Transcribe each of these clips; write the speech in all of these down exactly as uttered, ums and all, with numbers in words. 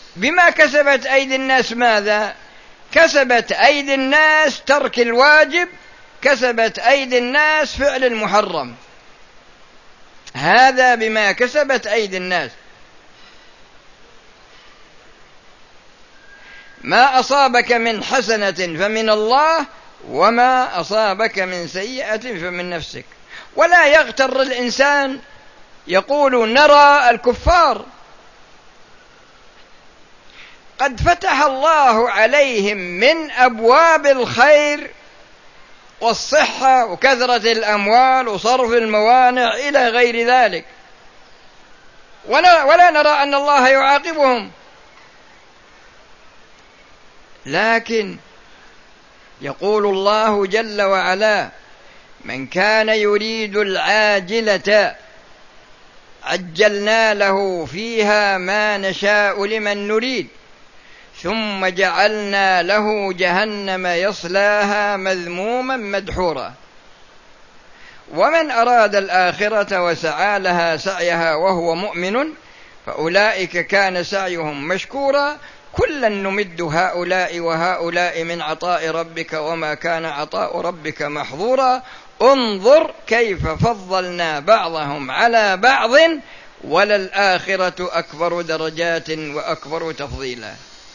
بما كسبت أيدي الناس ماذا؟ كسبت أيدي الناس ترك الواجب، كسبت أيدي الناس فعل المحرم. هذا بما كسبت أيدي الناس. ما أصابك من حسنة فمن الله، وما أصابك من سيئة فمن نفسك. ولا يغتر الإنسان يقول نرى الكفار قد فتح الله عليهم من أبواب الخير والصحة وكثرة الأموال وصرف الموانع إلى غير ذلك، ولا, ولا نرى أن الله يعاقبهم. لكن يقول الله جل وعلا: من كان يريد العاجلة عجلنا له فيها ما نشاء لمن نريد ثم جعلنا له جهنم يصلاها مذموما مدحورا. ومن أراد الآخرة وسعى لها سعيها وهو مؤمن فأولئك كان سعيهم مشكورا كلا نمد هؤلاء وهؤلاء من عطاء ربك وما كان عطاء ربك محظورا انظر كيف فضلنا بعضهم على بعض وللآخرة أكبر درجات وأكبر تفضيلا.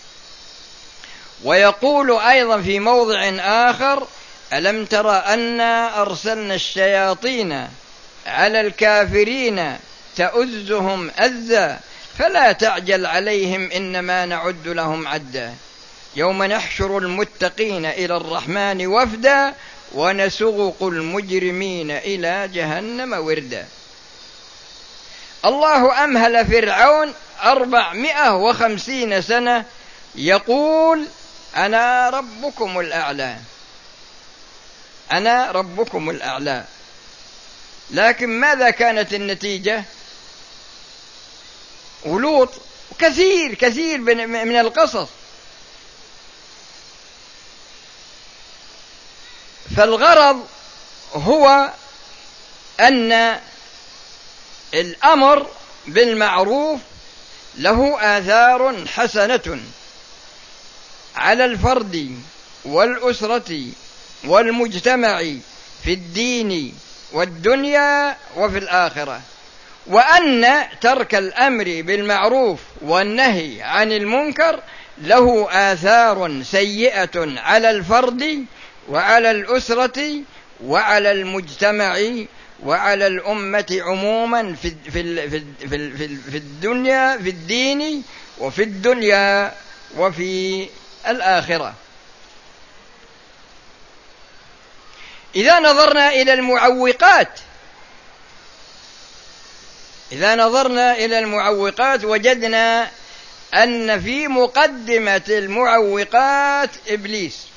ويقول أيضا في موضع آخر: ألم تر أنا أرسلنا الشياطين على الكافرين تؤزهم أزا فلا تعجل عليهم إنما نعد لهم عدا يوم نحشر المتقين إلى الرحمن وفدا ونسوق المجرمين إلى جهنم وردا. الله أمهل فرعون أربعمائة وخمسين سنة يقول: أنا ربكم الأعلى، أنا ربكم الأعلى. لكن ماذا كانت النتيجة؟ ولوط كثير كثير من القصص. فالغرض هو أن الأمر بالمعروف له آثار حسنة على الفرد والأسرة والمجتمع في الدين والدنيا وفي الآخرة، وأن ترك الأمر بالمعروف والنهي عن المنكر له آثار سيئة على الفرد وعلى الأسرة وعلى المجتمع وعلى الأمة عموما في في في في الدنيا في الدين وفي الدنيا وفي الآخرة. إذا نظرنا إلى المعوقات إذا نظرنا إلى المعوقات وجدنا أن في مقدمة المعوقات إبليس.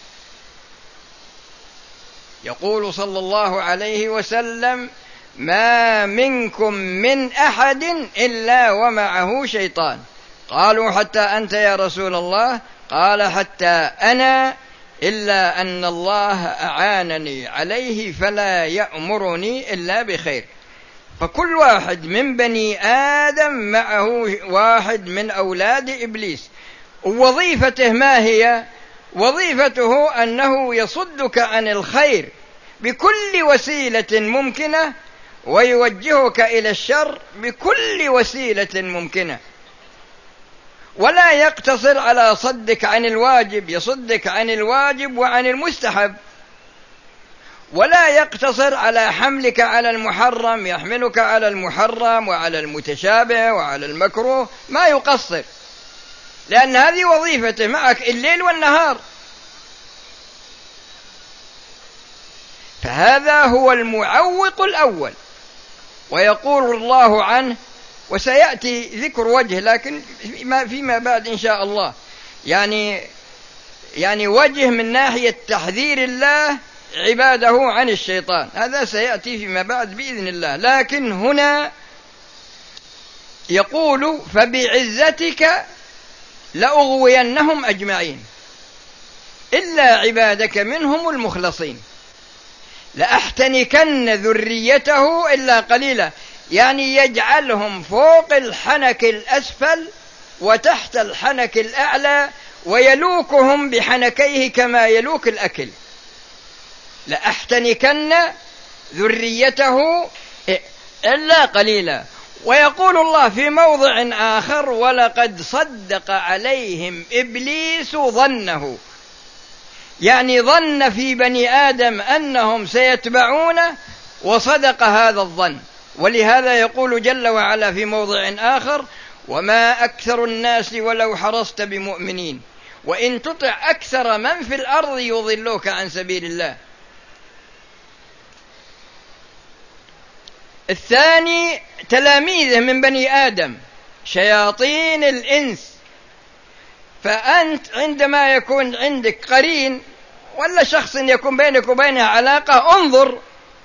يقول صلى الله عليه وسلم: ما منكم من أحد إلا ومعه شيطان. قالوا: حتى أنت يا رسول الله؟ قال: حتى أنا، إلا أن الله أعانني عليه فلا يأمرني إلا بخير. فكل واحد من بني آدم معه واحد من أولاد إبليس، ووظيفته ما هي؟ وظيفته أنه يصدك عن الخير بكل وسيلة ممكنة ويوجهك إلى الشر بكل وسيلة ممكنة، ولا يقتصر على صدك عن الواجب، يصدك عن الواجب وعن المستحب، ولا يقتصر على حملك على المحرم، يحملك على المحرم وعلى المتشابه وعلى المكروه، ما يقصر، لأن هذه وظيفته معك الليل والنهار. فهذا هو المعوق الأول. ويقول الله عنه، وسيأتي ذكر وجه لكن فيما بعد إن شاء الله، يعني يعني وجه من ناحية تحذير الله عباده عن الشيطان، هذا سيأتي فيما بعد بإذن الله. لكن هنا يقول: فبعزتك لأغوينهم أجمعين إلا عبادك منهم المخلصين لأحتنكن ذريته إلا قليلا، يعني يجعلهم فوق الحنك الأسفل وتحت الحنك الأعلى ويلوكهم بحنكيه كما يلوك الأكل. لأحتنكن ذريته إلا قليلا. ويقول الله في موضع آخر: ولقد صدق عليهم إبليس ظنه، يعني ظن في بني آدم أنهم سيتبعونه وصدق هذا الظن. ولهذا يقول جل وعلا في موضع آخر: وما أكثر الناس ولو حرصت بمؤمنين وإن تطع أكثر من في الأرض يضلوك عن سبيل الله. الثاني تلاميذه من بني آدم شياطين الإنس. فأنت عندما يكون عندك قرين ولا شخص يكون بينك وبينه علاقة، انظر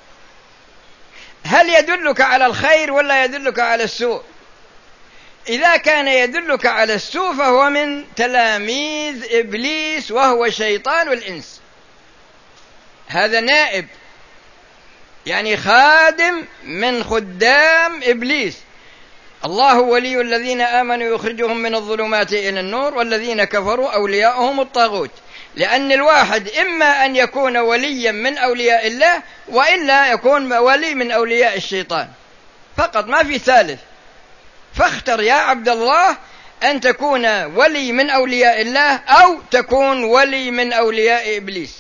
هل يدلك على الخير ولا يدلك على السوء. إذا كان يدلك على السوء فهو من تلاميذ إبليس وهو شيطان الإنس. هذا نائب، يعني خادم من خدام إبليس. الله ولي الذين آمنوا يخرجهم من الظلمات إلى النور والذين كفروا أولياؤهم الطاغوت. لأن الواحد إما أن يكون وليا من أولياء الله وإلا يكون ولي من أولياء الشيطان فقط، ما في ثالث. فاختر يا عبد الله أن تكون ولي من أولياء الله أو تكون ولي من أولياء إبليس.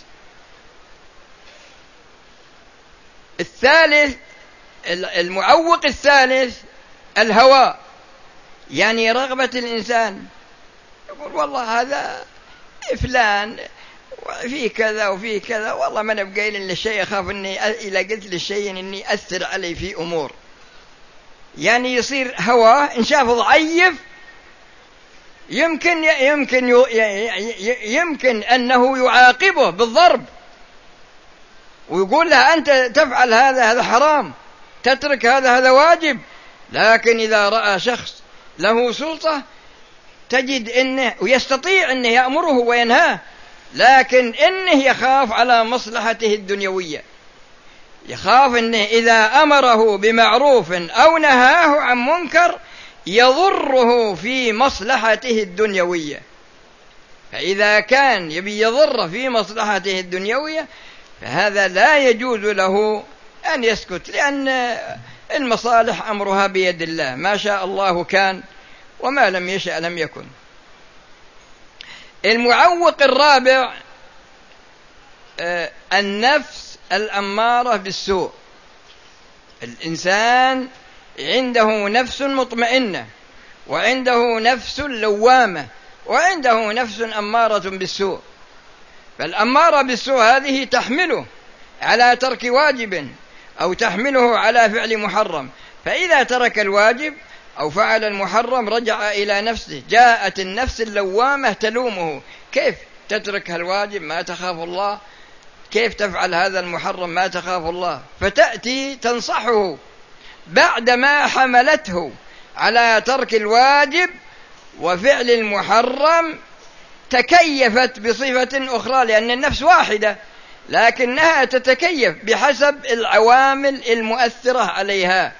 الثالث المعوق الثالث الهوى، يعني رغبة الإنسان. يقول والله هذا فلان وفي كذا وفي كذا، والله ما نبقى إلا الشيء، أخاف أني إذا قلت للشيء أني أثر عليه في أمور. يعني يصير هواه إن شاف ضعيف يمكن يمكن يمكن أنه يعاقبه بالضرب ويقول له أنت تفعل هذا هذا حرام، تترك هذا هذا واجب. لكن إذا رأى شخص له سلطة تجد أنه ويستطيع أنه يأمره وينهاه، لكن إنه يخاف على مصلحته الدنيوية، يخاف أنه إذا أمره بمعروف أو نهاه عن منكر يضره في مصلحته الدنيوية. فإذا كان يبي يضر في مصلحته الدنيوية فهذا لا يجوز له أن يسكت، لأن المصالح أمرها بيد الله، ما شاء الله كان وما لم يشأ لم يكن. المعوق الرابع النفس الأمارة بالسوء. الإنسان عنده نفس مطمئنة وعنده نفس لوامة وعنده نفس أمارة بالسوء. فالأمارة بالسوء هذه تحمله على ترك واجب أو تحمله على فعل محرم، فإذا ترك الواجب أو فعل المحرم رجع إلى نفسه. جاءت النفس اللوامة تلومه: كيف تترك الواجب ما تخاف الله؟ كيف تفعل هذا المحرم ما تخاف الله؟ فتأتي تنصحه بعدما حملته على ترك الواجب وفعل المحرم، تكيفت بصفة أخرى، لأن النفس واحدة لكنها تتكيف بحسب العوامل المؤثرة عليها.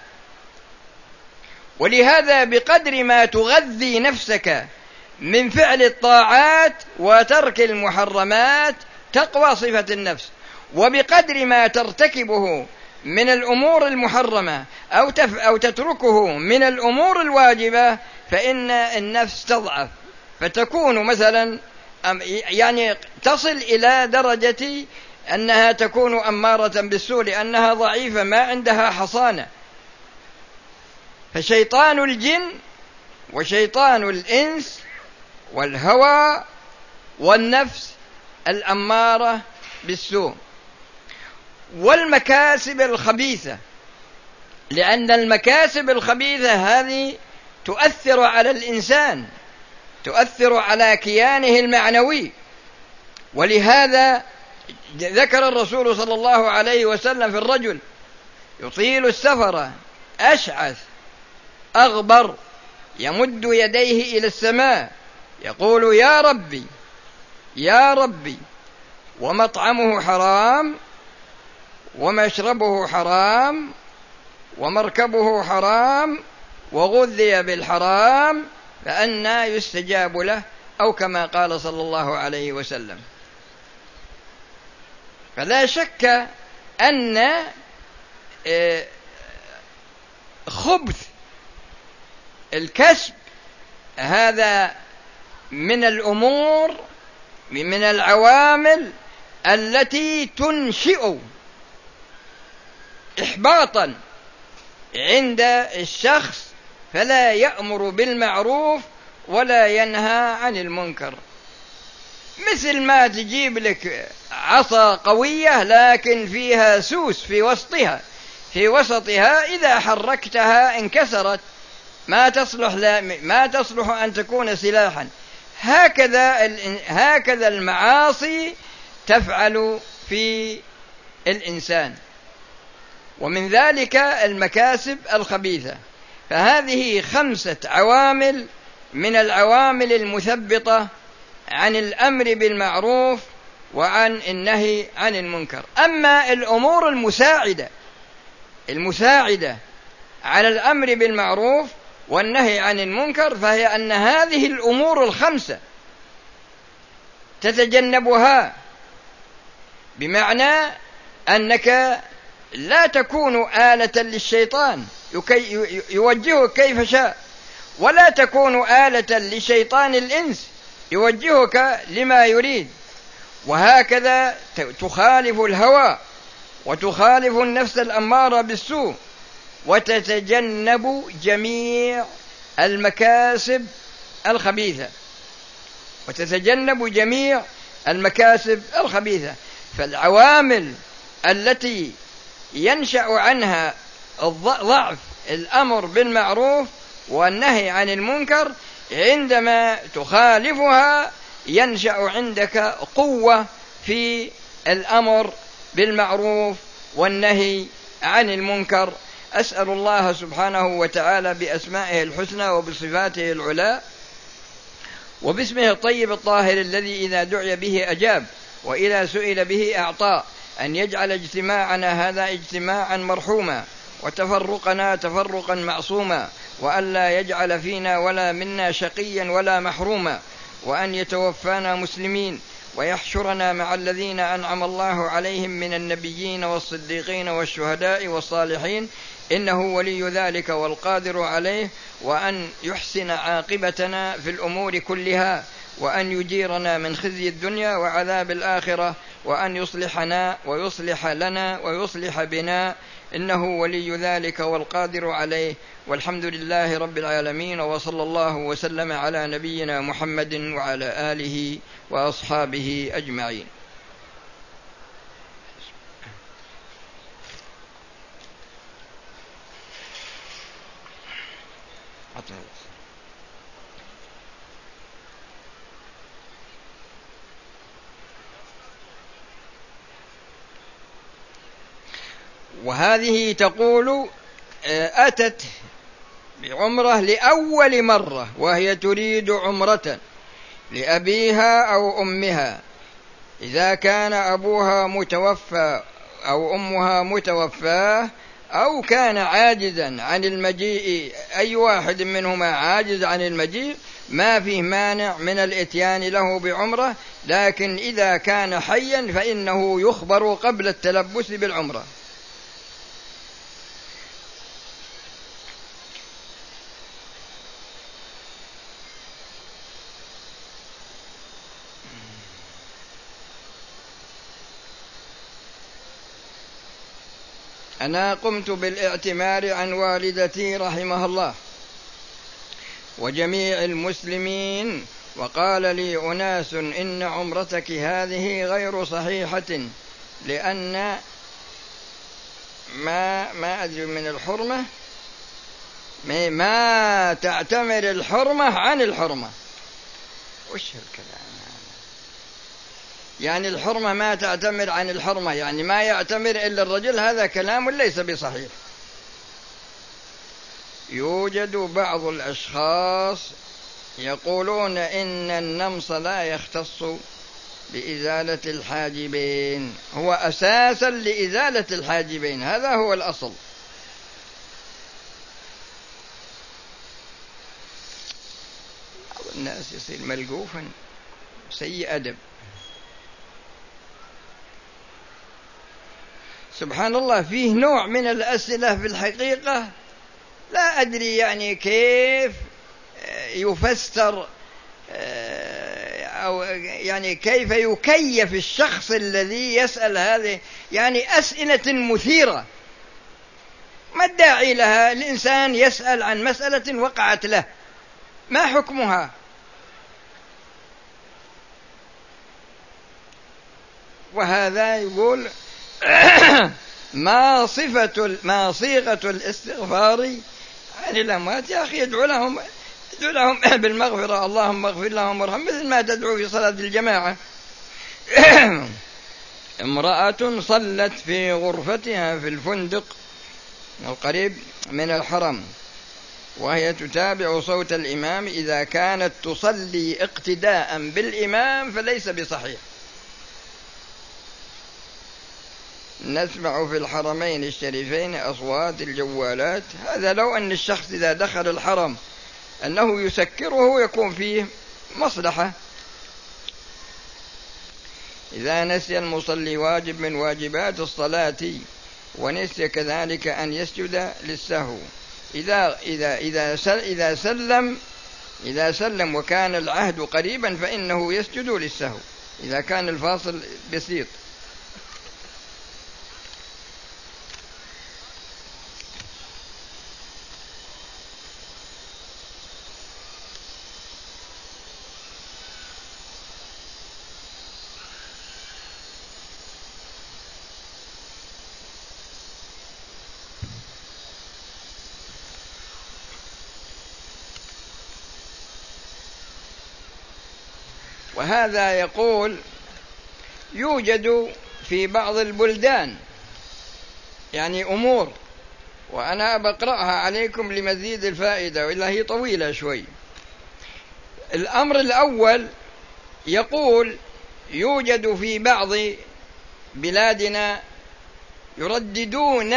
ولهذا بقدر ما تغذي نفسك من فعل الطاعات وترك المحرمات تقوى صفة النفس، وبقدر ما ترتكبه من الأمور المحرمة أو, تف أو تتركه من الأمور الواجبة فإن النفس تضعف، فتكون مثلا يعني تصل إلى درجة أنها تكون أمارة بالسوء لأنها ضعيفة ما عندها حصانة. فشيطان الجن وشيطان الإنس والهوى والنفس الأمارة بالسوء. والمكاسب الخبيثة، لأن المكاسب الخبيثة هذه تؤثر على الإنسان، تؤثر على كيانه المعنوي. ولهذا ذكر الرسول صلى الله عليه وسلم في الرجل يطيل السفر أشعث أغبر يمد يديه إلى السماء يقول: يا ربي يا ربي، ومطعمه حرام ومشربه حرام ومركبه حرام وغذي بالحرام فأنى يستجاب له، أو كما قال صلى الله عليه وسلم. فلا شك أن خبث الكسب هذا من الأمور، من العوامل التي تنشئ إحباطا عند الشخص، فلا يأمر بالمعروف ولا ينهى عن المنكر. مثل ما تجيب لك عصا قوية لكن فيها سوس في وسطها في وسطها إذا حركتها انكسرت، ما تصلح لا ما تصلح أن تكون سلاحا. هكذا هكذا المعاصي تفعل في الإنسان، ومن ذلك المكاسب الخبيثة. فهذه خمسة عوامل من العوامل المثبطة عن الأمر بالمعروف وعن النهي عن المنكر. أما الأمور المساعدة المساعدة على الأمر بالمعروف والنهي عن المنكر، فهي أن هذه الأمور الخمسة تتجنبها، بمعنى أنك لا تكون آلة للشيطان يوجهك كيف شاء، ولا تكون آلة لشيطان الإنس يوجهك لما يريد. وهكذا تخالف الهوى وتخالف النفس الأمارة بالسوء، وتتجنب جميع المكاسب الخبيثة وتتجنب جميع المكاسب الخبيثة. فالعوامل التي ينشأ عنها ضعف الأمر بالمعروف والنهي عن المنكر، عندما تخالفها ينشأ عندك قوة في الأمر بالمعروف والنهي عن المنكر. أسأل الله سبحانه وتعالى بأسمائه الحسنى وبصفاته العلى وباسمه الطيب الطاهر الذي إذا دعي به أجاب وإذا سئل به أعطى، أن يجعل اجتماعنا هذا اجتماعا مرحوما، وتفرقنا تفرقا معصوما، وأن لا يجعل فينا ولا منا شقيا ولا محروما، وأن يتوفانا مسلمين ويحشرنا مع الذين أنعم الله عليهم من النبيين والصديقين والشهداء والصالحين، إنه ولي ذلك والقادر عليه، وأن يحسن عاقبتنا في الأمور كلها، وأن يجيرنا من خزي الدنيا وعذاب الآخرة، وأن يصلحنا ويصلح لنا ويصلح بنا، إنه ولي ذلك والقادر عليه. والحمد لله رب العالمين، وصلى الله وسلم على نبينا محمد وعلى آله وأصحابه أجمعين. وهذه تقول أتت بعمرة لأول مرة، وهي تريد عمرة لأبيها أو أمها، إذا كان أبوها متوفى أو أمها متوفاه، أو كان عاجزا عن المجيء، أي واحد منهما عاجز عن المجيء، ما فيه مانع من الإتيان له بعمرة. لكن إذا كان حيا فإنه يخبر قبل التلبس بالعمرة. أنا قمت بالاعتمار عن والدتي رحمها الله وجميع المسلمين، وقال لي أناس إن عمرتك هذه غير صحيحة، لأن ما ما أدري من الحرمة ما تعتمر الحرمة عن الحرمة. وش الكلام؟ يعني الحرمة ما تعتمر عن الحرمة، يعني ما يعتمر إلا الرجل. هذا كلام ليس بصحيح. يوجد بعض الأشخاص يقولون إن النمص لا يختص بإزالة الحاجبين، هو أساسا لإزالة الحاجبين، هذا هو الأصل. الناس يصير ملقوفا سيء أدب. سبحان الله، فيه نوع من الأسئلة في الحقيقة لا أدري يعني كيف يفسر أو يعني كيف يكيف الشخص الذي يسأل هذه يعني أسئلة مثيرة. ما الداعي لها؟ الإنسان يسأل عن مسألة وقعت له، ما حكمها؟ وهذا يقول ما صفة ما صيغة الاستغفار عن الأموات. يا أخي ادعو لهم ادعو لهم بالمغفرة، اللهم اغفر لهم وارحم، مثل ما تدعو في صلاة الجماعة. امرأة صلت في غرفتها في الفندق القريب من الحرم وهي تتابع صوت الإمام، إذا كانت تصلي اقتداء بالإمام فليس بصحيح. نسمع في الحرمين الشريفين أصوات الجوالات، هذا لو أن الشخص إذا دخل الحرم أنه يسكره يكون فيه مصلحة. إذا نسي المصلي واجب من واجبات الصلاة ونسي كذلك أن يسجد للسهو، إذا إذا إذا إذا سلم إذا سلم وكان العهد قريبا فإنه يسجد للسهو إذا كان الفاصل بسيط. وهذا يقول يوجد في بعض البلدان يعني أمور، وأنا بقرأها عليكم لمزيد الفائدة وإلا هي طويلة شوي. الأمر الأول يقول يوجد في بعض بلادنا يرددون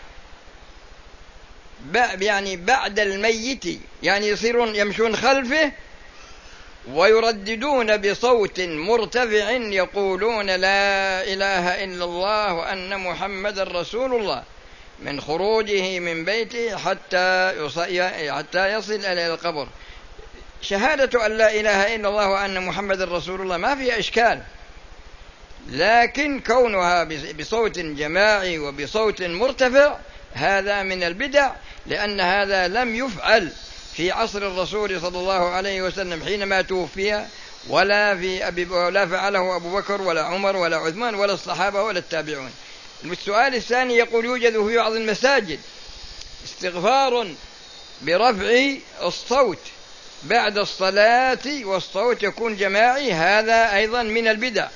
يعني بعد الميت، يعني يصيرون يمشون خلفه ويرددون بصوت مرتفع يقولون لا إله إلا الله وأن محمد رسول الله من خروجه من بيته حتى حتى يصل إلى القبر. شهادة أن لا إله إلا الله وأن محمد رسول الله ما فيها إشكال، لكن كونها بصوت جماعي وبصوت مرتفع هذا من البدع، لأن هذا لم يفعل في عصر الرسول صلى الله عليه وسلم حينما توفي، ولا في أبي ولا فعله أبو بكر ولا عمر ولا عثمان ولا الصحابة ولا التابعون. السؤال الثاني يقول يوجد في بعض المساجد استغفار برفع الصوت بعد الصلاة والصوت يكون جماعي، هذا أيضا من البدع.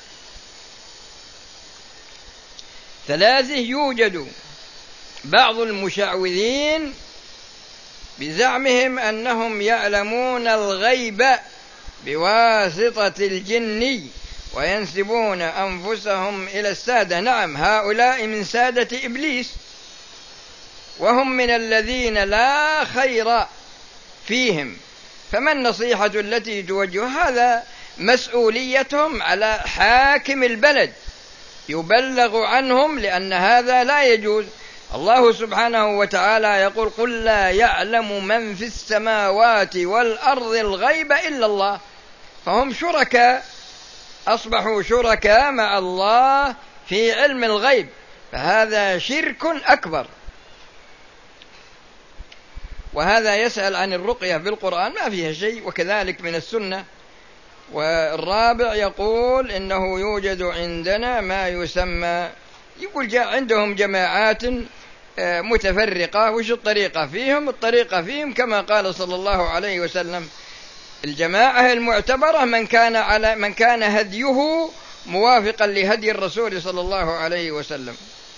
ثلاثة يوجد بعض المشعوذين بزعمهم أنهم يعلمون الغيب بواسطة الجن وينسبون أنفسهم إلى السادة. نعم، هؤلاء من سادة إبليس وهم من الذين لا خير فيهم، فما النصيحة التي توجه؟ هذا مسؤوليتهم على حاكم البلد يبلغ عنهم، لأن هذا لا يجوز. الله سبحانه وتعالى يقول قل لا يعلم من في السماوات والأرض الغيب إلا الله، فهم شركاء، أصبحوا شركاء مع الله في علم الغيب، فهذا شرك أكبر. وهذا يسأل عن الرقية في القرآن ما فيها شيء، وكذلك من السنة. والرابع يقول إنه يوجد عندنا ما يسمى، يقول جاء عندهم جماعات متفرقة، وش الطريقة فيهم؟ الطريقة فيهم كما قال صلى الله عليه وسلم الجماعة المعتبرة من كان على من كان هديه موافقا لهدي الرسول صلى الله عليه وسلم.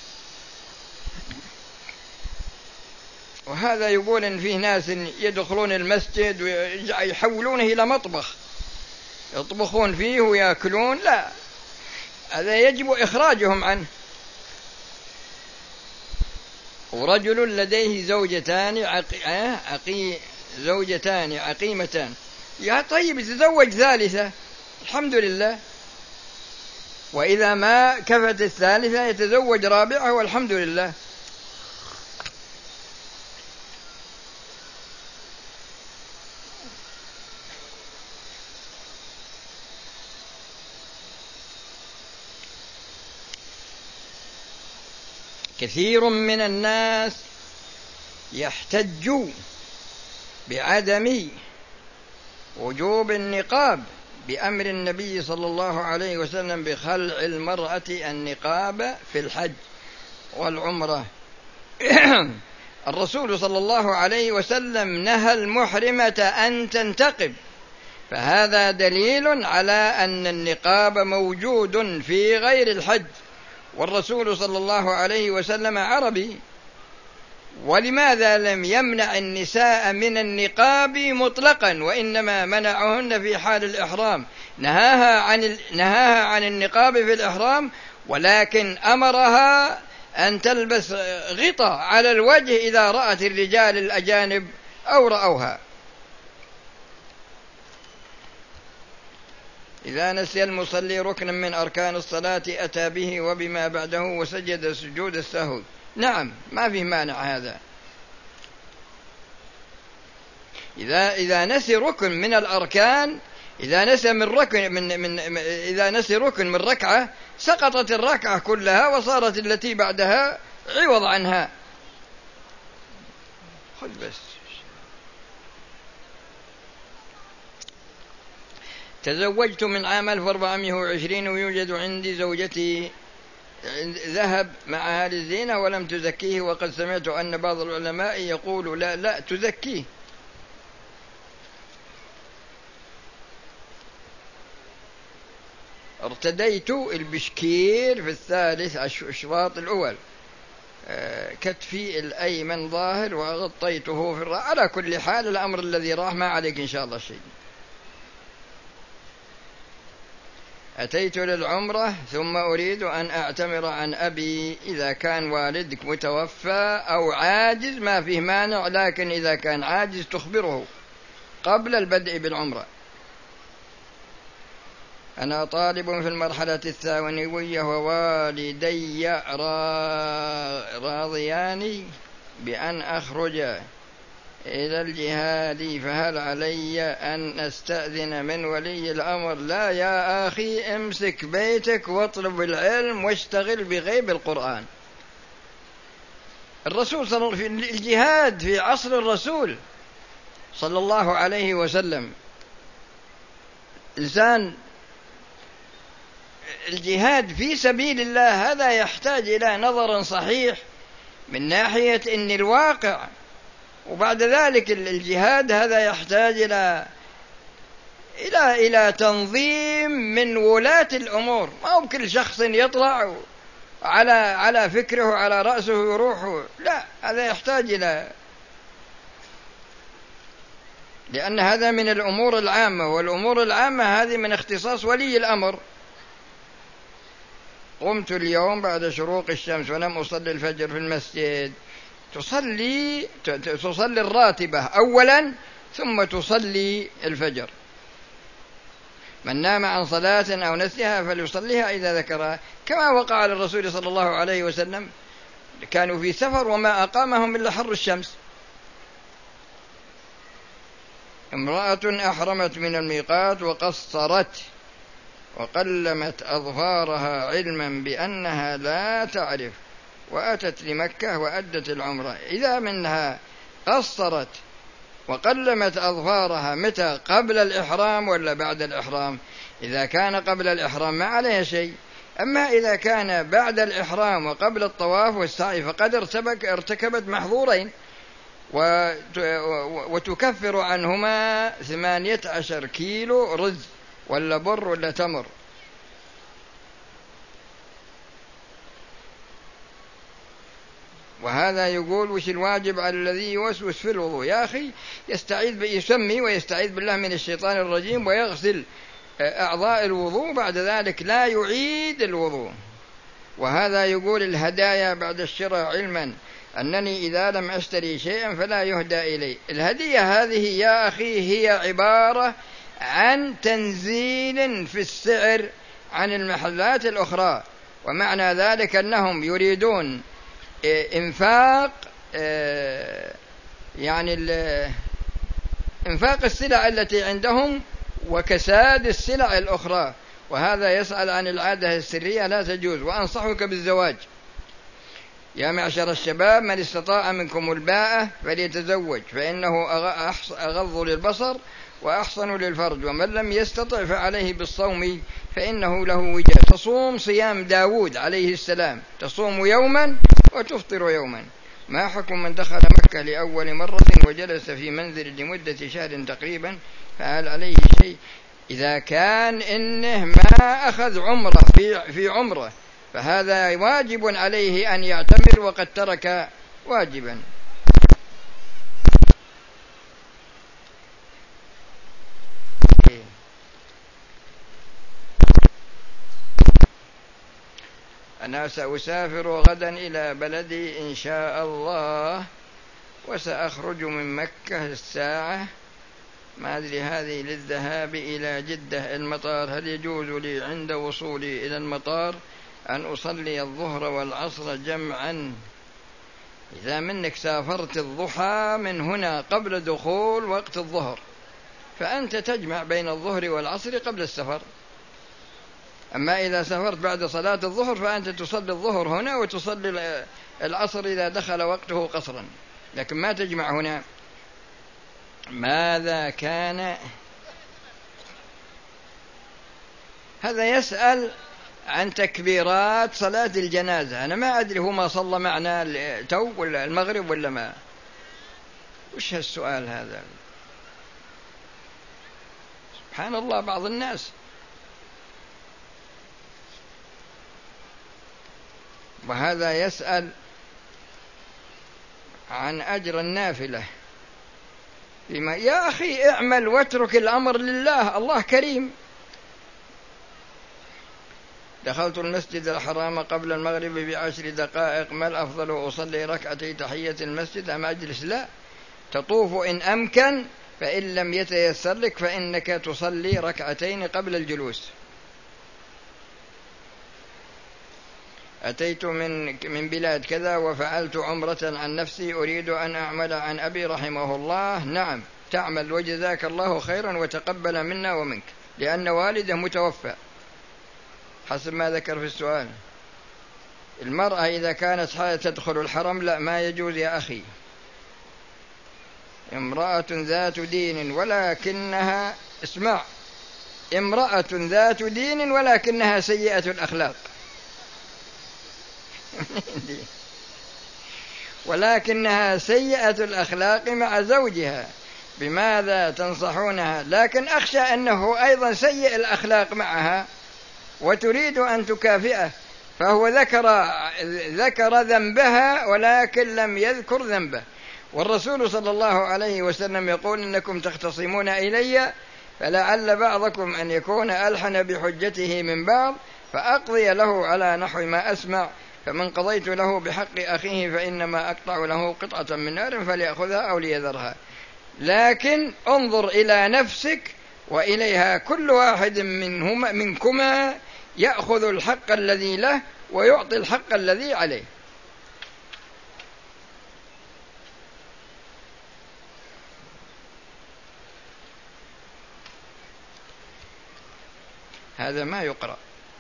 وهذا يقول إن فيه ناس يدخلون المسجد ويحولونه إلى مطبخ يطبخون فيه ويأكلون، لا، هذا يجب إخراجهم عنه. ورجل لديه زوجتان عقي... عقي... زوجتان عقيمتان يا طيب يتزوج ثالثة الحمد لله، وإذا ما كفت الثالثة يتزوج رابعة والحمد لله. كثير من الناس يحتج بعدم وجوب النقاب بأمر النبي صلى الله عليه وسلم بخلع المرأة النقاب في الحج والعمرة. الرسول صلى الله عليه وسلم نهى المحرمة أن تنتقب، فهذا دليل على أن النقاب موجود في غير الحج، والرسول صلى الله عليه وسلم عربي. ولماذا لم يمنع النساء من النقاب مطلقا وإنما منعهن في حال الإحرام؟ نهاها عن نهاها عن النقاب في الإحرام، ولكن أمرها أن تلبس غطاء على الوجه إذا رأت الرجال الأجانب أو رأوها. إذا نسي المصلي ركنا من أركان الصلاة أتى به وبما بعده وسجد سجود السهو. نعم، ما فيه مانع هذا. إذا إذا نسي ركن من الأركان، إذا نسي من ركن من من إذا نسي ركن من ركعة سقطت الركعة كلها وصارت التي بعدها عوض عنها. خذ بس. تزوجت من عام ألف وأربعمائة وعشرين ويوجد عندي زوجتي ذهب معها للزينة ولم تزكيه، وقد سمعت أن بعض العلماء يقول لا لا تزكيه. ارتديت البشكير في الثالث الشواط الأول، كتفي الأيمن ظاهر وغطيته في الرأس. على كل حال الأمر الذي راح ما عليك إن شاء الله شيء. أتيت للعمرة ثم أريد أن أعتمر عن أبي. إذا كان والدك متوفى أو عاجز ما فيه مانع، لكن إذا كان عاجز تخبره قبل البدء بالعمرة. أنا طالب في المرحلة الثانوية ووالدي راضيان بأن أخرج إلى الجهاد، فهل علي أن أستأذن من ولي الأمر؟ لا يا أخي، امسك بيتك واطلب العلم واشتغل بغيب القرآن. الرسول صلى الله عليه وسلم في الجهاد في عصر الرسول صلى الله عليه وسلم، إنسان الجهاد في سبيل الله هذا يحتاج إلى نظر صحيح من ناحية إن الواقع، وبعد ذلك الجهاد هذا يحتاج إلى إلى إلى تنظيم من ولاة الأمور. ما هو كل شخص يطلع على على فكره على رأسه يروح، لا، هذا يحتاج إلى، لأن هذا من الأمور العامة، والأمور العامة هذه من اختصاص ولي الأمر. قمت اليوم بعد شروق الشمس ولم أصلي الفجر في المسجد. تصلي تصلي الراتبة أولا ثم تصلي الفجر. من نام عن صلاة أو نسيها فليصليها إذا ذكرها، كما وقع على الرسول صلى الله عليه وسلم. كانوا في سفر وما أقامهم إلا حر الشمس. امرأة أحرمت من الميقات وقصرت وقلمت أظفارها علما بأنها لا تعرف، وأتت لمكة وأدت العمرة. إذا منها قصرت وقلمت أظفارها متى؟ قبل الإحرام ولا بعد الإحرام؟ إذا كان قبل الإحرام ما عليها شيء، أما إذا كان بعد الإحرام وقبل الطواف والسعي فقد ارتكبت محظورين، وتكفر عنهما ثمانية عشر كيلو رز ولا بر ولا تمر. وهذا يقول وش الواجب على الذي يوسوس في الوضوء؟ يا أخي يستعيذ يسمي ويستعيذ بالله من الشيطان الرجيم ويغسل أعضاء الوضوء، بعد ذلك لا يعيد الوضوء. وهذا يقول الهدايا بعد الشراء علما أنني إذا لم أشتري شيئا فلا يهدى إلي. الهدية هذه يا أخي هي عبارة عن تنزيل في السعر عن المحلات الأخرى، ومعنى ذلك أنهم يريدون إنفاق يعني إنفاق السلع التي عندهم وكساد السلع الأخرى، وهذا يسأل عن العادة السرية لا تجوز. وأنصحك بالزواج يا معشر الشباب، من استطاع منكم الباءة فليتزوج، فإنه أغض للبصر وأحصن للفرج، ومن لم يستطع فعليه بالصوم فإنه له وجاء. تصوم صيام داود عليه السلام، تصوم يوما وتفطر يوما. ما حكم من دخل مكة لأول مرة وجلس في منزل لمدة شهر تقريبا، فهل عليه شيء؟ إذا كان إنه ما أخذ عمره في في عمره فهذا واجب عليه أن يعتمر وقد ترك واجبا. أنا سأسافر غدا إلى بلدي إن شاء الله، وسأخرج من مكة الساعة ما أدري هذه للذهاب إلى جدة المطار. هل يجوز لي عند وصولي إلى المطار أن أصلي الظهر والعصر جمعا؟ إذا منك سافرت الضحى من هنا قبل دخول وقت الظهر فأنت تجمع بين الظهر والعصر قبل السفر. أما إذا سافرت بعد صلاة الظهر فأنت تصلي الظهر هنا وتصلي العصر إذا دخل وقته قصرا، لكن ما تجمع هنا. ماذا كان هذا يسأل عن تكبيرات صلاة الجنازة. أنا ما أدري هو ما صلى معنا تو ولا المغرب ولا ما، وش هالسؤال هذا؟ سبحان الله، بعض الناس. وهذا يسأل عن أجر النافلة بما يا أخي اعمل واترك الأمر لله، الله كريم. دخلت المسجد الحرام قبل المغرب بعشر دقائق، ما الأفضل؟ أصلي ركعتي تحية المسجد أم أجلس؟ لا، تطوف إن أمكن، فإن لم يتيسر لك فإنك تصلي ركعتين قبل الجلوس. أتيت من من بلاد كذا وفعلت عمرة عن نفسي، أريد أن أعمل عن أبي رحمه الله. نعم تعمل، وجزاك الله خيرا وتقبل منا ومنك، لأن والده متوفى حسب ما ذكر في السؤال. المرأة إذا كانت تدخل الحرم لا، ما يجوز يا أخي. امرأة ذات دين ولكنها اسمع امرأة ذات دين ولكنها سيئة الأخلاق ولكنها سيئة الأخلاق مع زوجها، بماذا تنصحونها؟ لكن أخشى أنه أيضا سيء الأخلاق معها وتريد أن تكافئه، فهو ذكر ذكر ذنبها ولكن لم يذكر ذنبه. والرسول صلى الله عليه وسلم يقول إنكم تختصمون إلي فلعل بعضكم أن يكون ألحن بحجته من بعض، فأقضي له على نحو ما أسمع، فمن قضيت له بحق أخيه فإنما أقطع له قطعة من نار فليأخذها أو ليذرها. لكن انظر إلى نفسك وإليها، كل واحد منهما منكما يأخذ الحق الذي له ويعطي الحق الذي عليه. هذا ما يقرأ.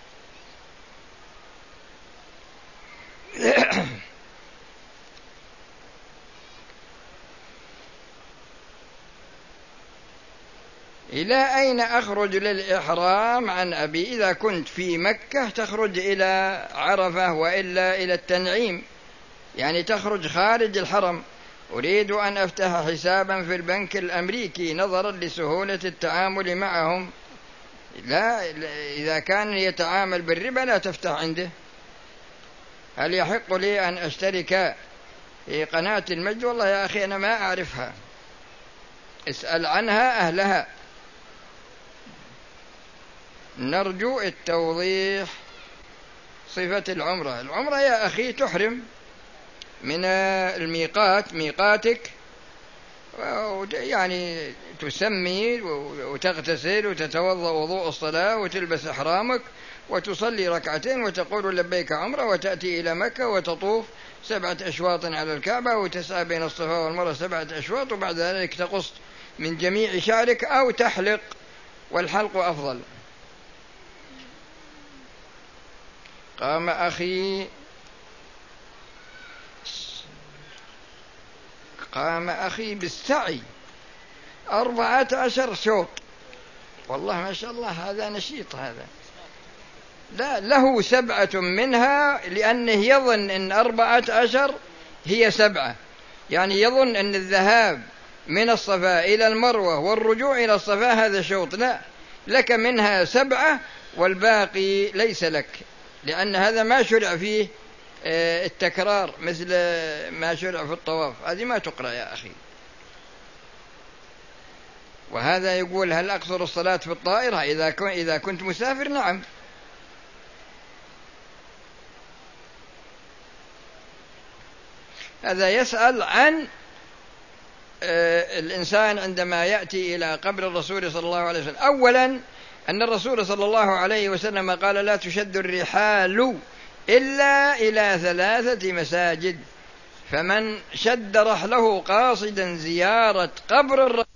إلى أين أخرج للإحرام عن أبي؟ إذا كنت في مكة تخرج إلى عرفة، وإلا إلى التنعيم، يعني تخرج خارج الحرم. أريد أن أفتح حسابا في البنك الأمريكي نظرا لسهولة التعامل معهم. لا، إذا كان يتعامل بالربا لا تفتح عنده. هل يحق لي أن أشترك في قناة المجد؟ والله يا أخي أنا ما أعرفها، اسأل عنها أهلها. نرجو التوضيح. صفة العمرة، العمرة يا أخي تحرم من الميقات ميقاتك، يعني تسمي وتغتسل وتتوضأ وضوء الصلاة وتلبس إحرامك وتصلي ركعتين وتقول لبيك عمرة، وتأتي إلى مكة وتطوف سبعة أشواط على الكعبة وتسعى بين الصفا والمروة سبعة أشواط، وبعد ذلك تقص من جميع شعرك أو تحلق، والحلق أفضل. قام أخي قام أخي بالسعي أربعة عشر شوط. والله ما شاء الله، هذا نشيط هذا. لا، له سبعة منها، لأنه يظن أن أربعة عشر هي سبعة، يعني يظن أن الذهاب من الصفا إلى المروة والرجوع إلى الصفا هذا شوط. لا، لك منها سبعة والباقي ليس لك، لأن هذا ما شرع فيه التكرار مثل ما شرع في الطواف، هذه ما تقرأ يا أخي. وهذا يقول هل أقصر الصلاة في الطائرة إذا كنت مسافر؟ نعم. هذا يسأل عن الإنسان عندما يأتي إلى قبر الرسول صلى الله عليه وسلم. أولا أن الرسول صلى الله عليه وسلم قال لا تشد الرحال إلا إلى ثلاثة مساجد، فمن شد رحله قاصدا زيارة قبر الرسول